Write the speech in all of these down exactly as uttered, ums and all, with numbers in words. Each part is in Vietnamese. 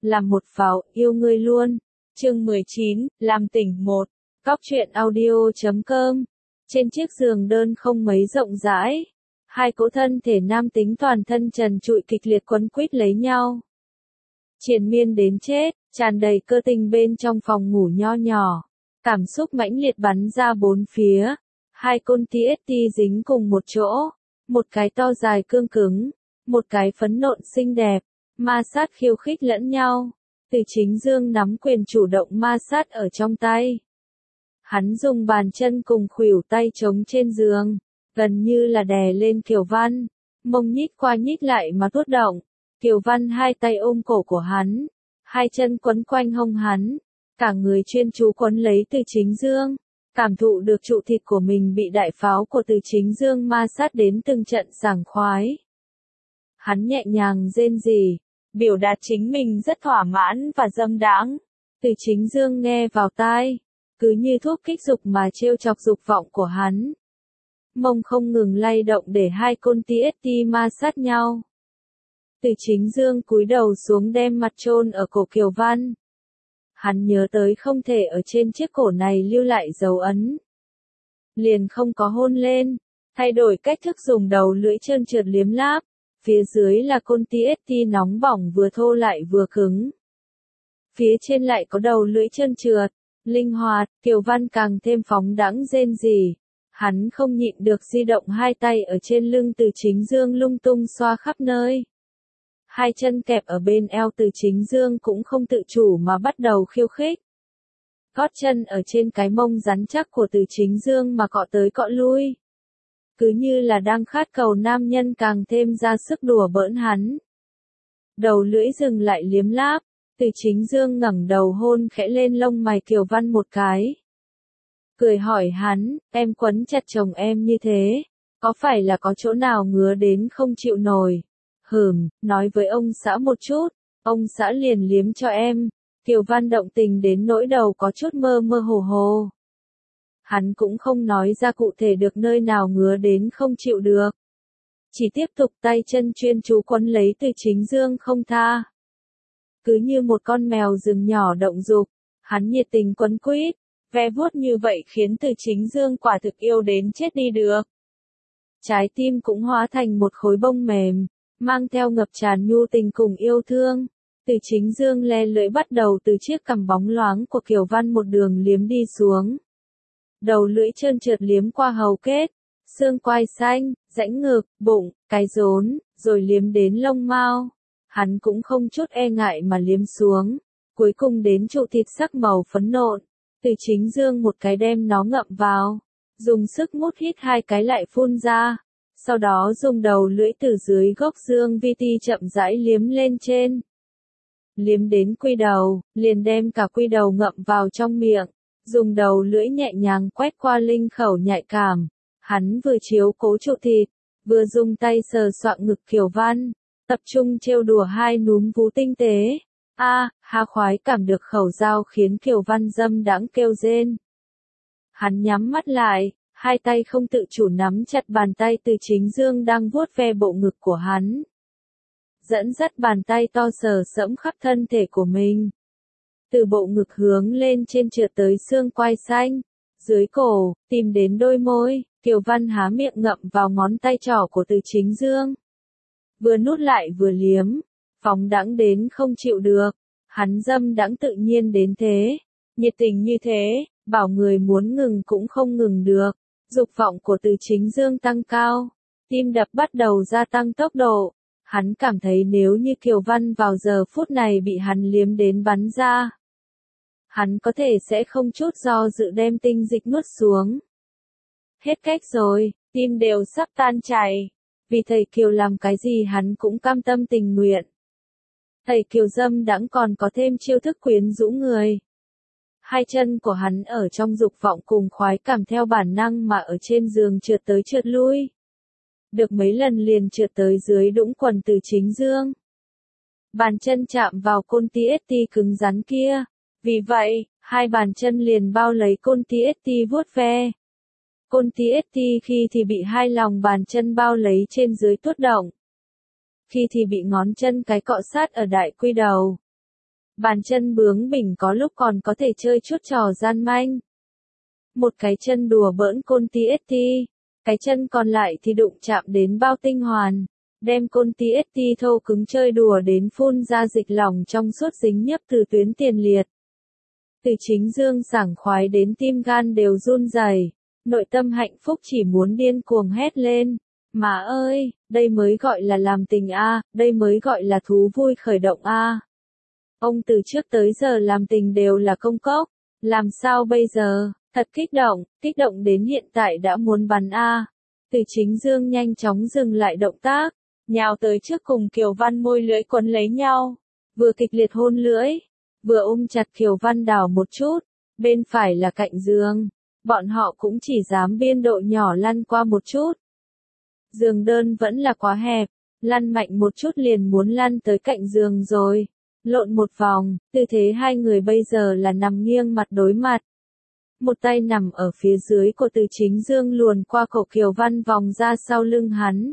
làm một pháo, yêu ngươi luôn. Chương mười chín, làm tỉnh một. Cóc truyện audio chấm com. Trên chiếc giường đơn không mấy rộng rãi, hai cỗ thân thể nam tính toàn thân trần trụi kịch liệt quấn quýt lấy nhau. Triền miên đến chết, tràn đầy cơ tình bên trong phòng ngủ nho nhỏ. Cảm xúc mãnh liệt bắn ra bốn phía. Hai con tê ét tê dính cùng một chỗ. Một cái to dài cương cứng, một cái phấn nộn xinh đẹp, ma sát khiêu khích lẫn nhau. Từ Chính Dương nắm quyền chủ động ma sát ở trong tay. Hắn dùng bàn chân cùng khuỷu tay chống trên giường, gần như là đè lên Kiều Văn, mông nhích qua nhích lại mà tuốt động. Kiều Văn hai tay ôm cổ của hắn, hai chân quấn quanh hông hắn, cả người chuyên chú quấn lấy Từ Chính Dương, cảm thụ được trụ thịt của mình bị đại pháo của Từ Chính Dương ma sát đến từng trận sảng khoái. Hắn nhẹ nhàng rên rỉ, biểu đạt chính mình rất thỏa mãn và dâm đãng. Từ Chính Dương nghe vào tai, cứ như thuốc kích dục mà trêu chọc dục vọng của hắn. Mông không ngừng lay động để hai con tê ét tê ma sát nhau. Từ Chính Dương cúi đầu xuống đem mặt chôn ở cổ Kiều Văn. Hắn nhớ tới không thể ở trên chiếc cổ này lưu lại dấu ấn. Liền không có hôn lên, thay đổi cách thức dùng đầu lưỡi trơn trượt liếm láp. Phía dưới là con tê ét tê nóng bỏng vừa thô lại vừa cứng. Phía trên lại có đầu lưỡi trơn trượt, linh hoạt. Kiều Văn càng thêm phóng đãng rên rỉ. Hắn không nhịn được di động hai tay ở trên lưng Từ Chính Dương lung tung xoa khắp nơi. Hai chân kẹp ở bên eo Từ Chính Dương cũng không tự chủ mà bắt đầu khiêu khích. Gót chân ở trên cái mông rắn chắc của Từ Chính Dương mà cọ tới cọ lui. Cứ như là đang khát cầu nam nhân càng thêm ra sức đùa bỡn hắn. Đầu lưỡi dừng lại liếm láp, Từ Chính Dương ngẩng đầu hôn khẽ lên lông mày Kiều Văn một cái. Cười hỏi hắn, em quấn chặt chồng em như thế, có phải là có chỗ nào ngứa đến không chịu nổi? Hừm, nói với ông xã một chút, ông xã liền liếm cho em. Kiều Văn động tình đến nỗi đầu có chút mơ mơ hồ hồ. Hắn cũng không nói ra cụ thể được nơi nào ngứa đến không chịu được. Chỉ tiếp tục tay chân chuyên chú quấn lấy Từ Chính Dương không tha. Cứ như một con mèo rừng nhỏ động dục, hắn nhiệt tình quấn quýt, ve vuốt như vậy khiến Từ Chính Dương quả thực yêu đến chết đi được. Trái tim cũng hóa thành một khối bông mềm, mang theo ngập tràn nhu tình cùng yêu thương. Từ Chính Dương le lưỡi bắt đầu từ chiếc cằm bóng loáng của Kiều Văn một đường liếm đi xuống. Đầu lưỡi trơn trượt liếm qua hầu kết, xương quai xanh, rãnh ngực, bụng, cái rốn, rồi liếm đến lông mao. Hắn cũng không chút e ngại mà liếm xuống, cuối cùng đến trụ thịt sắc màu phấn nộn. Từ Chính Dương một cái đem nó ngậm vào, dùng sức mút hít hai cái lại phun ra, sau đó dùng đầu lưỡi từ dưới gốc dương vi ti chậm rãi liếm lên trên. Liếm đến quy đầu, liền đem cả quy đầu ngậm vào trong miệng. Dùng đầu lưỡi nhẹ nhàng quét qua linh khẩu nhạy cảm, hắn vừa chiếu cố trụ thịt, vừa dùng tay sờ soạng ngực Kiều Văn, tập trung trêu đùa hai núm vú tinh tế. A, à, ha khoái cảm được khẩu dao khiến Kiều Văn dâm đãng kêu rên. Hắn nhắm mắt lại, hai tay không tự chủ nắm chặt bàn tay Từ Chính Dương đang vuốt ve bộ ngực của hắn. Dẫn dắt bàn tay to sờ sẫm khắp thân thể của mình. Từ bộ ngực hướng lên trên trượt tới xương quai xanh, dưới cổ, tìm đến đôi môi, Kiều Văn há miệng ngậm vào ngón tay trỏ của Từ Chính Dương. Vừa nút lại vừa liếm, phóng đãng đến không chịu được, hắn dâm đãng tự nhiên đến thế, nhiệt tình như thế, bảo người muốn ngừng cũng không ngừng được, dục vọng của Từ Chính Dương tăng cao, tim đập bắt đầu gia tăng tốc độ. Hắn cảm thấy nếu như Kiều Văn vào giờ phút này bị hắn liếm đến bắn ra, hắn có thể sẽ không chút do dự đem tinh dịch nuốt xuống. Hết cách rồi, tim đều sắp tan chảy. Vì thầy Kiều làm cái gì hắn cũng cam tâm tình nguyện. Thầy Kiều dâm đãng còn có thêm chiêu thức quyến rũ người. Hai chân của hắn ở trong dục vọng cùng khoái cảm theo bản năng mà ở trên giường trượt tới trượt lui. Được mấy lần liền trượt tới dưới đũng quần Từ Chính Dương. Bàn chân chạm vào côn tê ét tê cứng rắn kia. Vì vậy, hai bàn chân liền bao lấy côn tê ét tê vuốt ve. Côn tê ét tê khi thì bị hai lòng bàn chân bao lấy trên dưới tuốt động. Khi thì bị ngón chân cái cọ sát ở đại quy đầu. Bàn chân bướng bỉnh có lúc còn có thể chơi chút trò gian manh. Một cái chân đùa bỡn côn ti ét ti, cái chân còn lại thì đụng chạm đến bao tinh hoàn, đem côn ti ét ti thô cứng chơi đùa đến phun ra dịch lỏng trong suốt dính nhấp từ tuyến tiền liệt. Từ Chính Dương sảng khoái đến tim gan đều run rẩy, nội tâm hạnh phúc chỉ muốn điên cuồng hét lên. Má ơi, đây mới gọi là làm tình a, đây mới gọi là thú vui khởi động a. Ông từ trước tới giờ làm tình đều là công cốc, làm sao bây giờ, thật kích động, kích động đến hiện tại đã muốn bắn a. Từ Chính Dương nhanh chóng dừng lại động tác, nhào tới trước cùng Kiều Văn môi lưỡi quấn lấy nhau, vừa kịch liệt hôn lưỡi, vừa ôm chặt Kiều Văn đảo một chút, bên phải là cạnh giường, bọn họ cũng chỉ dám biên độ nhỏ lăn qua một chút. Giường đơn vẫn là quá hẹp, lăn mạnh một chút liền muốn lăn tới cạnh giường rồi. Lộn một vòng, tư thế hai người bây giờ là nằm nghiêng mặt đối mặt. Một tay nằm ở phía dưới của Từ Chính Dương luồn qua cổ Kiều Văn vòng ra sau lưng hắn.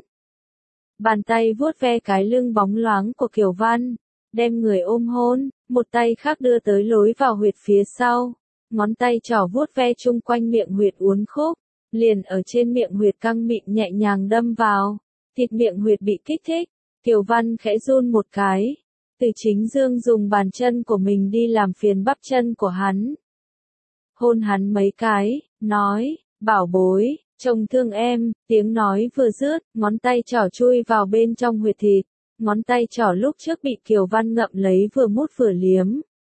Bàn tay vuốt ve cái lưng bóng loáng của Kiều Văn, đem người ôm hôn, một tay khác đưa tới lối vào huyệt phía sau. Ngón tay trỏ vuốt ve chung quanh miệng huyệt uốn khúc, liền ở trên miệng huyệt căng mịn nhẹ nhàng đâm vào. Thịt miệng huyệt bị kích thích, Kiều Văn khẽ run một cái. Từ Chính Dương dùng bàn chân của mình đi làm phiền bắp chân của hắn. Hôn hắn mấy cái, nói, bảo bối, chồng thương em, tiếng nói vừa dứt, ngón tay trỏ chui vào bên trong huyệt thịt. Ngón tay trỏ lúc trước bị Kiều Văn ngậm lấy vừa mút vừa liếm.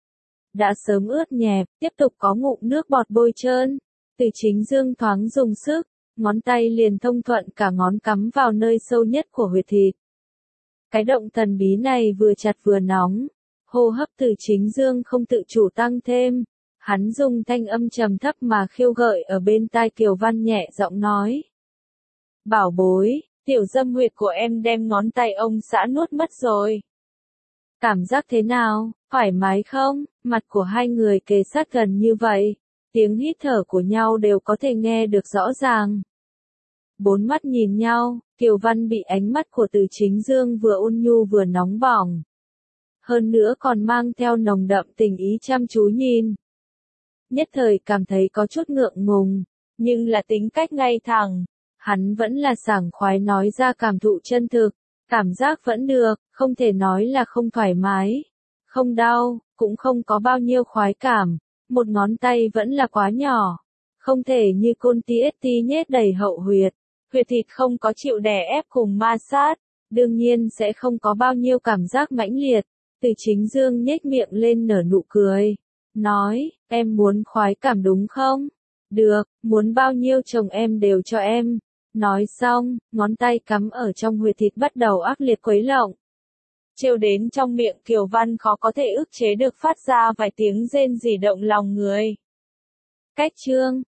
Đã sớm ướt nhẹp, tiếp tục có ngụm nước bọt bôi trơn. Từ Chính Dương thoáng dùng sức, ngón tay liền thông thuận cả ngón cắm vào nơi sâu nhất của huyệt thịt. Cái động thần bí này vừa chặt vừa nóng, hô hấp Từ Chính Dương không tự chủ tăng thêm, hắn dùng thanh âm trầm thấp mà khiêu gợi ở bên tai Kiều Văn nhẹ giọng nói. Bảo bối, tiểu dâm huyệt của em đem ngón tay ông xã nuốt mất rồi. Cảm giác thế nào, thoải mái không? Mặt của hai người kề sát gần như vậy, tiếng hít thở của nhau đều có thể nghe được rõ ràng. Bốn mắt nhìn nhau, Kiều Văn bị ánh mắt của Từ Chính Dương vừa ôn nhu vừa nóng bỏng. Hơn nữa còn mang theo nồng đậm tình ý chăm chú nhìn. Nhất thời cảm thấy có chút ngượng ngùng, nhưng là tính cách ngay thẳng. Hắn vẫn là sảng khoái nói ra cảm thụ chân thực, cảm giác vẫn được, không thể nói là không thoải mái. Không đau, cũng không có bao nhiêu khoái cảm, một ngón tay vẫn là quá nhỏ. Không thể như côn ti ét ti nhét đầy hậu huyệt. Huyệt thịt không có chịu đè ép cùng ma sát, đương nhiên sẽ không có bao nhiêu cảm giác mãnh liệt. Từ Chính Dương nhếch miệng lên nở nụ cười, nói, em muốn khoái cảm đúng không? Được, muốn bao nhiêu chồng em đều cho em. Nói xong, ngón tay cắm ở trong huyệt thịt bắt đầu ác liệt quấy lộng. Trêu đến trong miệng Kiều Văn khó có thể ức chế được phát ra vài tiếng rên rỉ động lòng người. Cách chương